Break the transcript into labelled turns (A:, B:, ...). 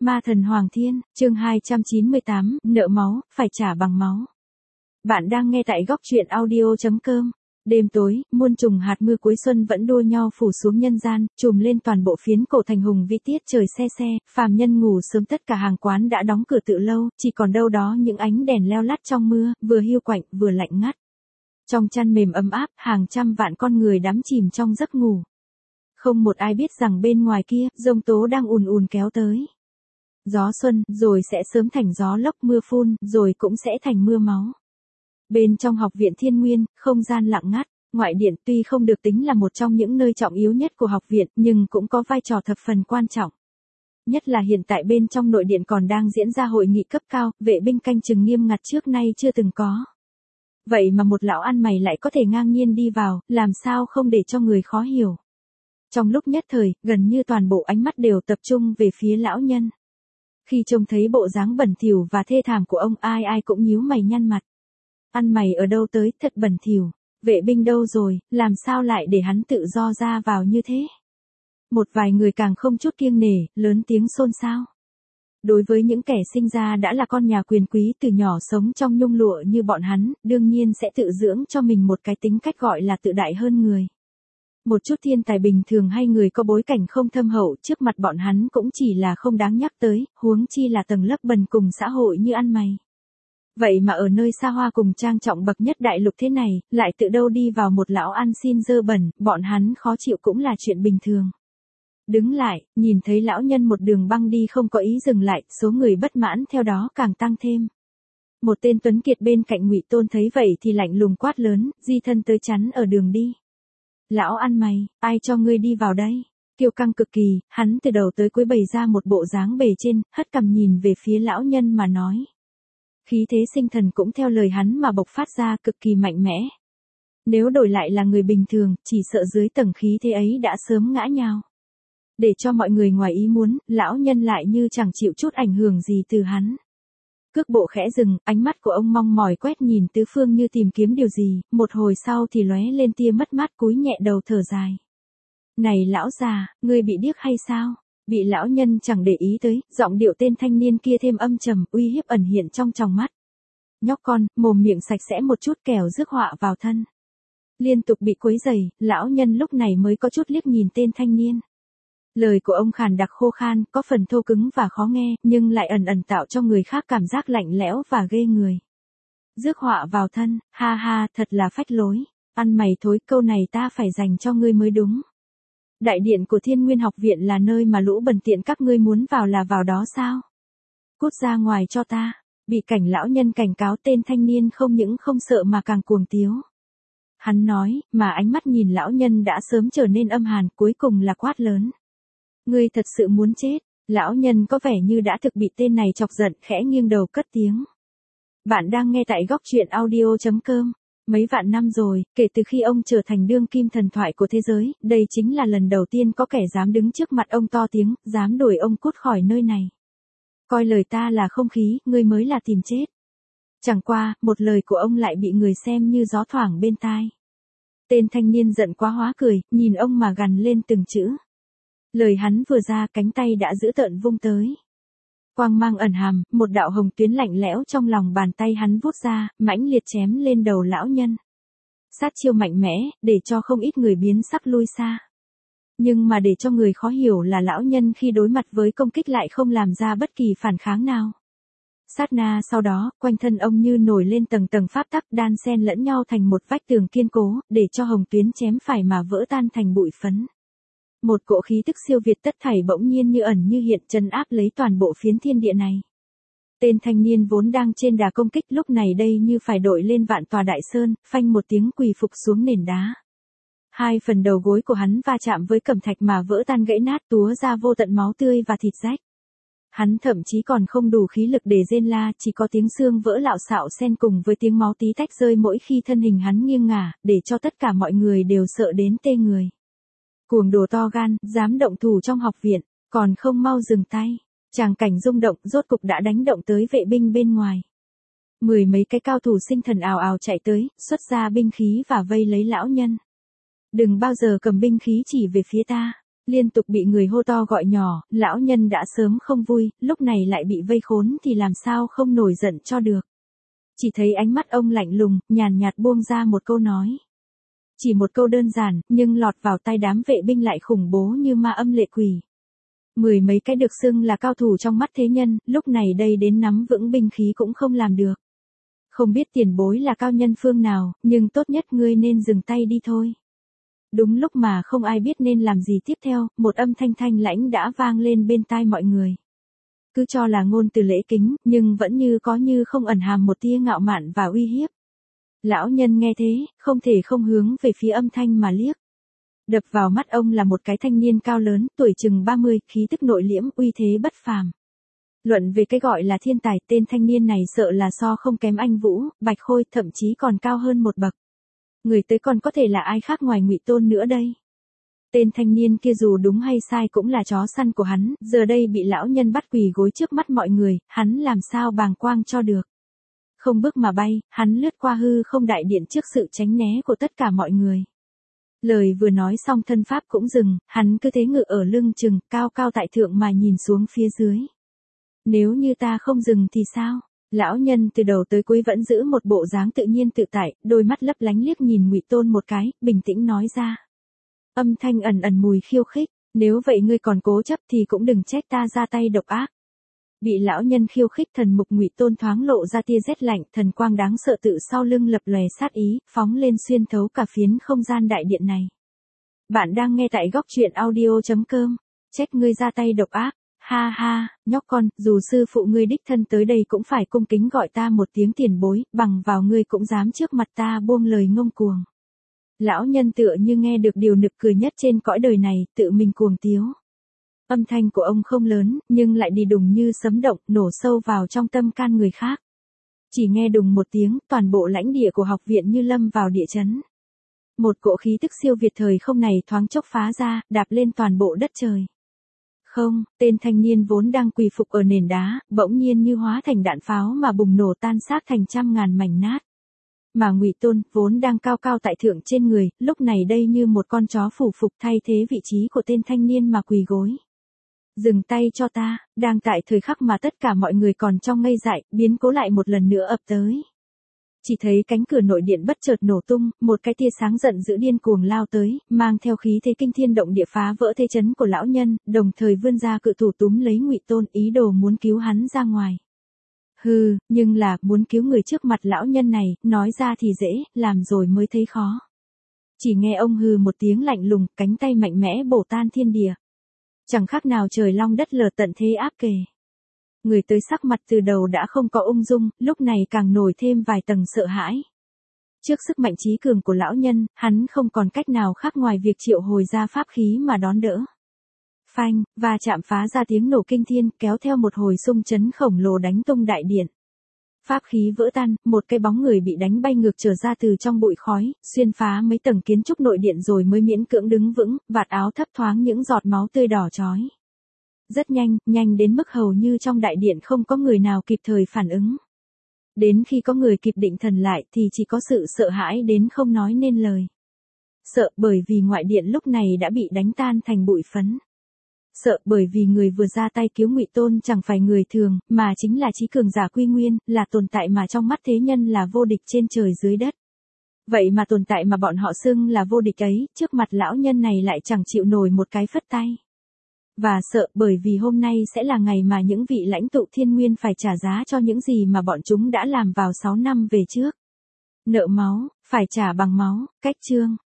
A: Ma thần Hoàng Thiên, chương 298, nợ máu, phải trả bằng máu. Bạn đang nghe tại góc truyện audio.com. Đêm tối, muôn trùng hạt mưa cuối xuân vẫn đua nhau phủ xuống nhân gian, trùm lên toàn bộ phiến cổ thành hùng vĩ tiết trời se se, phàm nhân ngủ sớm, tất cả hàng quán đã đóng cửa từ lâu, chỉ còn đâu đó những ánh đèn leo lắt trong mưa, vừa hiu quạnh, vừa lạnh ngắt. Trong chăn mềm ấm áp, hàng trăm vạn con người đắm chìm trong giấc ngủ. Không một ai biết rằng bên ngoài kia, giông tố đang ùn ùn kéo tới. Gió xuân, rồi sẽ sớm thành gió lốc mưa phun, rồi cũng sẽ thành mưa máu. Bên trong học viện Thiên Nguyên, không gian lặng ngắt, ngoại điện tuy không được tính là một trong những nơi trọng yếu nhất của học viện, nhưng cũng có vai trò thập phần quan trọng. Nhất là hiện tại bên trong nội điện còn đang diễn ra hội nghị cấp cao, vệ binh canh chừng nghiêm ngặt trước nay chưa từng có. Vậy mà một lão ăn mày lại có thể ngang nhiên đi vào, làm sao không để cho người khó hiểu. Trong lúc nhất thời, gần như toàn bộ ánh mắt đều tập trung về phía lão nhân. Khi trông thấy bộ dáng bẩn thỉu và thê thảm của ông, ai ai cũng nhíu mày nhăn mặt. Ăn mày ở đâu tới, thật bẩn thỉu. Vệ binh đâu rồi, làm sao lại để hắn tự do ra vào như thế? Một vài người càng không chút kiêng nể, lớn tiếng xôn xao. Đối với những kẻ sinh ra đã là con nhà quyền quý từ nhỏ sống trong nhung lụa như bọn hắn, đương nhiên sẽ tự dưỡng cho mình một cái tính cách gọi là tự đại hơn người. Một chút thiên tài bình thường hay người có bối cảnh không thâm hậu trước mặt bọn hắn cũng chỉ là không đáng nhắc tới, huống chi là tầng lớp bần cùng xã hội như ăn mày. Vậy mà ở nơi xa hoa cùng trang trọng bậc nhất đại lục thế này, lại tự đâu đi vào một lão ăn xin dơ bẩn, bọn hắn khó chịu cũng là chuyện bình thường. Đứng lại, nhìn thấy lão nhân một đường băng đi không có ý dừng lại, số người bất mãn theo đó càng tăng thêm. Một tên tuấn kiệt bên cạnh Ngụy Tôn thấy vậy thì lạnh lùng quát lớn, di thân tới chắn ở đường đi. Lão ăn mày, ai cho ngươi đi vào đây? Kiêu căng cực kỳ, hắn từ đầu tới cuối bày ra một bộ dáng bề trên, hất cằm nhìn về phía lão nhân mà nói. Khí thế sinh thần cũng theo lời hắn mà bộc phát ra cực kỳ mạnh mẽ. Nếu đổi lại là người bình thường, chỉ sợ dưới tầng khí thế ấy đã sớm ngã nhào. Để cho mọi người ngoài ý muốn, lão nhân lại như chẳng chịu chút ảnh hưởng gì từ hắn. Cước bộ khẽ dừng, ánh mắt của ông mong mỏi quét nhìn tứ phương như tìm kiếm điều gì, một hồi sau thì lóe lên tia mất mát cúi nhẹ đầu thở dài. Này lão già, ngươi bị điếc hay sao? Bị lão nhân chẳng để ý tới, giọng điệu tên thanh niên kia thêm âm trầm, uy hiếp ẩn hiện trong tròng mắt. Nhóc con, mồm miệng sạch sẽ một chút kẻo rước họa vào thân. Liên tục bị quấy rầy, lão nhân lúc này mới có chút liếc nhìn tên thanh niên. Lời của ông khàn đặc khô khan, có phần thô cứng và khó nghe, nhưng lại ẩn ẩn tạo cho người khác cảm giác lạnh lẽo và ghê người. Rước họa vào thân, ha ha, thật là phách lối. Ăn mày thối, câu này ta phải dành cho ngươi mới đúng. Đại điện của Thiên Nguyên học viện là nơi mà lũ bần tiện các ngươi muốn vào là vào đó sao? Cút ra ngoài cho ta. Bị cảnh lão nhân cảnh cáo, tên thanh niên không những không sợ mà càng cuồng tiếu. Hắn nói, mà ánh mắt nhìn lão nhân đã sớm trở nên âm hàn, cuối cùng là quát lớn. Ngươi thật sự muốn chết? Lão nhân có vẻ như đã thực bị tên này chọc giận, khẽ nghiêng đầu cất tiếng. Bạn đang nghe tại góc truyện audio.com. Mấy vạn năm rồi, kể từ khi ông trở thành đương kim thần thoại của thế giới, đây chính là lần đầu tiên có kẻ dám đứng trước mặt ông to tiếng, dám đuổi ông cút khỏi nơi này. Coi lời ta là không khí, ngươi mới là tìm chết. Chẳng qua, một lời của ông lại bị người xem như gió thoảng bên tai. Tên thanh niên giận quá hóa cười, nhìn ông mà gằn lên từng chữ. Lời hắn vừa ra, cánh tay đã giữ tợn vung tới. Quang mang ẩn hàm, một đạo hồng tuyến lạnh lẽo trong lòng bàn tay hắn vút ra, mãnh liệt chém lên đầu lão nhân. Sát chiêu mạnh mẽ, để cho không ít người biến sắc lui xa. Nhưng mà để cho người khó hiểu là lão nhân khi đối mặt với công kích lại không làm ra bất kỳ phản kháng nào. Sát na sau đó, quanh thân ông như nổi lên tầng tầng pháp tắc đan xen lẫn nhau thành một vách tường kiên cố, để cho hồng tuyến chém phải mà vỡ tan thành bụi phấn. Một cỗ khí tức siêu việt tất thảy bỗng nhiên như ẩn như hiện trấn áp lấy toàn bộ phiến thiên địa này. Tên thanh niên vốn đang trên đà công kích lúc này đây như phải đội lên vạn tòa đại sơn, phanh một tiếng quỳ phục xuống nền đá. Hai phần đầu gối của hắn va chạm với cẩm thạch mà vỡ tan gãy nát, túa ra vô tận máu tươi và thịt rách. Hắn thậm chí còn không đủ khí lực để rên la, chỉ có tiếng xương vỡ lạo xạo xen cùng với tiếng máu tí tách rơi mỗi khi thân hình hắn nghiêng ngả, để cho tất cả mọi người đều sợ đến tê người. Cuồng đồ to gan, dám động thủ trong học viện, còn không mau dừng tay. Tràng cảnh rung động, rốt cục đã đánh động tới vệ binh bên ngoài. Mười mấy cái cao thủ sinh thần ào ào chạy tới, xuất ra binh khí và vây lấy lão nhân. Đừng bao giờ cầm binh khí chỉ về phía ta. Liên tục bị người hô to gọi nhỏ, lão nhân đã sớm không vui, lúc này lại bị vây khốn thì làm sao không nổi giận cho được. Chỉ thấy ánh mắt ông lạnh lùng, nhàn nhạt buông ra một câu nói. Chỉ một câu đơn giản, nhưng lọt vào tay đám vệ binh lại khủng bố như ma âm lệ quỷ. Mười mấy cái được xưng là cao thủ trong mắt thế nhân, lúc này đây đến nắm vững binh khí cũng không làm được. Không biết tiền bối là cao nhân phương nào, nhưng tốt nhất ngươi nên dừng tay đi thôi. Đúng lúc mà không ai biết nên làm gì tiếp theo, một âm thanh thanh lãnh đã vang lên bên tai mọi người. Cứ cho là ngôn từ lễ kính, nhưng vẫn như có như không ẩn hàm một tia ngạo mạn và uy hiếp. Lão nhân nghe thế, không thể không hướng về phía âm thanh mà liếc. Đập vào mắt ông là một cái thanh niên cao lớn, tuổi chừng 30, khí tức nội liễm, uy thế bất phàm. Luận về cái gọi là thiên tài, tên thanh niên này sợ là so không kém anh Vũ, Bạch Khôi, thậm chí còn cao hơn một bậc. Người tới còn có thể là ai khác ngoài Ngụy Tôn nữa đây? Tên thanh niên kia dù đúng hay sai cũng là chó săn của hắn, giờ đây bị lão nhân bắt quỳ gối trước mắt mọi người, hắn làm sao bàng quang cho được. Không bước mà bay, hắn lướt qua hư không đại điện trước sự tránh né của tất cả mọi người. Lời vừa nói xong thân pháp cũng dừng, hắn cứ thế ngự ở lưng chừng, cao cao tại thượng mà nhìn xuống phía dưới. Nếu như ta không dừng thì sao? Lão nhân từ đầu tới cuối vẫn giữ một bộ dáng tự nhiên tự tại, đôi mắt lấp lánh liếc nhìn Ngụy Tôn một cái, bình tĩnh nói ra. Âm thanh ẩn ẩn mùi khiêu khích, nếu vậy ngươi còn cố chấp thì cũng đừng trách ta ra tay độc ác. Bị lão nhân khiêu khích, thần mục Ngụy Tôn thoáng lộ ra tia rét lạnh, thần quang đáng sợ tự sau lưng lập lòe sát ý, phóng lên xuyên thấu cả phiến không gian đại điện này. Bạn đang nghe tại góc truyện audio.com. Trách ngươi ra tay độc ác. Ha ha, nhóc con, dù sư phụ ngươi đích thân tới đây cũng phải cung kính gọi ta một tiếng tiền bối, bằng vào ngươi cũng dám trước mặt ta buông lời ngông cuồng. Lão nhân tựa như nghe được điều nực cười nhất trên cõi đời này, tự mình cuồng tiếu. Âm thanh của ông không lớn, nhưng lại đi đùng như sấm động, nổ sâu vào trong tâm can người khác. Chỉ nghe đùng một tiếng, toàn bộ lãnh địa của học viện như lâm vào địa chấn. Một cỗ khí tức siêu việt thời không này thoáng chốc phá ra, đạp lên toàn bộ đất trời. Không, tên thanh niên vốn đang quỳ phục ở nền đá, bỗng nhiên như hóa thành đạn pháo mà bùng nổ tan xác thành trăm ngàn mảnh nát. Mà Ngụy Tôn, vốn đang cao cao tại thượng trên người, lúc này đây như một con chó phủ phục thay thế vị trí của tên thanh niên mà quỳ gối. Dừng tay cho ta, đang tại thời khắc mà tất cả mọi người còn trong ngây dại, biến cố lại một lần nữa ập tới. Chỉ thấy cánh cửa nội điện bất chợt nổ tung, một cái tia sáng giận dữ điên cuồng lao tới, mang theo khí thế kinh thiên động địa phá vỡ thế chấn của lão nhân, đồng thời vươn ra cự thủ túm lấy Ngụy Tôn, ý đồ muốn cứu hắn ra ngoài. Hừ, nhưng là, muốn cứu người trước mặt lão nhân này, nói ra thì dễ, làm rồi mới thấy khó. Chỉ nghe ông hừ một tiếng lạnh lùng, cánh tay mạnh mẽ bổ tan thiên địa. Chẳng khác nào trời long đất lở tận thế áp kề. Người tới sắc mặt từ đầu đã không có ung dung, lúc này càng nổi thêm vài tầng sợ hãi. Trước sức mạnh trí cường của lão nhân, hắn không còn cách nào khác ngoài việc triệu hồi ra pháp khí mà đón đỡ. Phanh, và chạm phá ra tiếng nổ kinh thiên, kéo theo một hồi xung chấn khổng lồ đánh tung đại điện. Pháp khí vỡ tan, một cái bóng người bị đánh bay ngược trở ra từ trong bụi khói, xuyên phá mấy tầng kiến trúc nội điện rồi mới miễn cưỡng đứng vững, vạt áo thấp thoáng những giọt máu tươi đỏ chói. Rất nhanh, nhanh đến mức hầu như trong đại điện không có người nào kịp thời phản ứng. Đến khi có người kịp định thần lại thì chỉ có sự sợ hãi đến không nói nên lời. Sợ bởi vì ngoại điện lúc này đã bị đánh tan thành bụi phấn. Sợ bởi vì người vừa ra tay cứu Ngụy Tôn chẳng phải người thường, mà chính là trí cường giả Quy Nguyên, là tồn tại mà trong mắt thế nhân là vô địch trên trời dưới đất. Vậy mà tồn tại mà bọn họ xưng là vô địch ấy, trước mặt lão nhân này lại chẳng chịu nổi một cái phất tay. Và sợ bởi vì hôm nay sẽ là ngày mà những vị lãnh tụ thiên nguyên phải trả giá cho những gì mà bọn chúng đã làm vào 6 năm về trước. Nợ máu, phải trả bằng máu, cách chương.